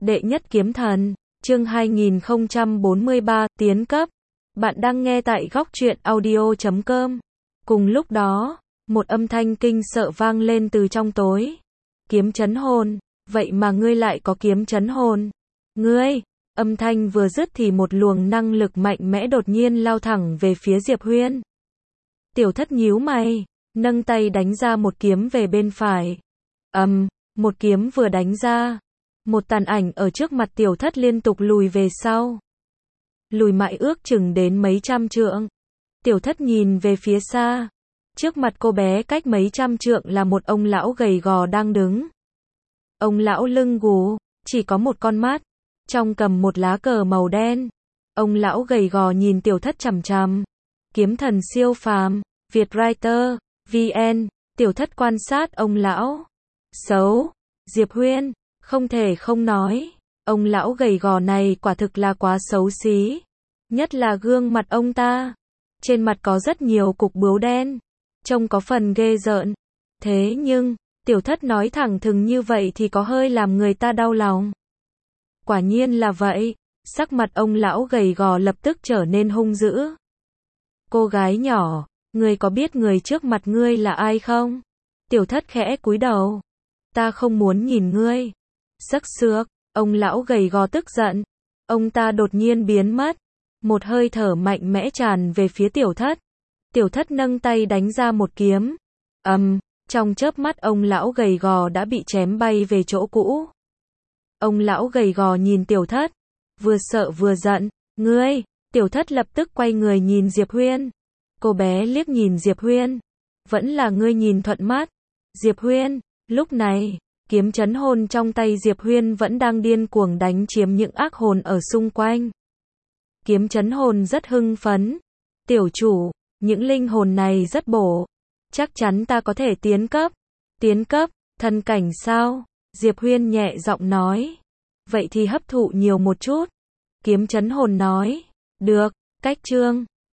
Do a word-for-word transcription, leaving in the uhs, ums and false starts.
Đệ nhất kiếm thần, chương hai nghìn không trăm bốn mươi ba, tiến cấp. Bạn đang nghe tại góc truyện audio chấm com. Cùng lúc đó, một âm thanh kinh sợ vang lên từ trong tối. Kiếm chấn hồn, vậy mà ngươi lại có kiếm chấn hồn. Ngươi, âm thanh vừa dứt thì một luồng năng lực mạnh mẽ đột nhiên lao thẳng về phía Diệp Huyên. Tiểu Thất nhíu mày, nâng tay đánh ra một kiếm về bên phải. Ầm, um, một kiếm vừa đánh ra, một tàn ảnh ở trước mặt Tiểu Thất liên tục lùi về sau. Lùi mãi ước chừng đến mấy trăm trượng. Tiểu Thất nhìn về phía xa. Trước mặt cô bé cách mấy trăm trượng là một ông lão gầy gò đang đứng. Ông lão lưng gù, chỉ có một con mắt, trong cầm một lá cờ màu đen. Ông lão gầy gò nhìn Tiểu Thất chằm chằm. Kiếm thần siêu phàm, Vietwriter, vê en, Tiểu Thất quan sát ông lão. Xấu, Diệp Huyên, không thể không nói, ông lão gầy gò này quả thực là quá xấu xí. Nhất là gương mặt ông ta. Trên mặt có rất nhiều cục bướu đen, trông có phần ghê rợn. Thế nhưng, Tiểu Thất nói thẳng thừng như vậy thì có hơi làm người ta đau lòng. Quả nhiên là vậy, sắc mặt ông lão gầy gò lập tức trở nên hung dữ. Cô gái nhỏ, ngươi có biết người trước mặt ngươi là ai không? Tiểu Thất khẽ cúi đầu. Ta không muốn nhìn ngươi. Sắc xước, ông lão gầy gò tức giận. Ông ta đột nhiên biến mất. Một hơi thở mạnh mẽ tràn về phía Tiểu Thất. Tiểu Thất nâng tay đánh ra một kiếm. Ầm, um, trong chớp mắt ông lão gầy gò đã bị chém bay về chỗ cũ. Ông lão gầy gò nhìn Tiểu Thất, vừa sợ vừa giận. Ngươi, Tiểu Thất lập tức quay người nhìn Diệp Huyên. Cô bé liếc nhìn Diệp Huyên. Vẫn là ngươi nhìn thuận mắt. Diệp Huyên, lúc này, kiếm chấn hồn trong tay Diệp Huyên vẫn đang điên cuồng đánh chiếm những ác hồn ở xung quanh. Kiếm chấn hồn rất hưng phấn. Tiểu chủ, những linh hồn này rất bổ. Chắc chắn ta có thể tiến cấp. Tiến cấp, thần cảnh sao? Diệp Huyên nhẹ giọng nói. Vậy thì hấp thụ nhiều một chút. Kiếm chấn hồn nói. Được, cách chương.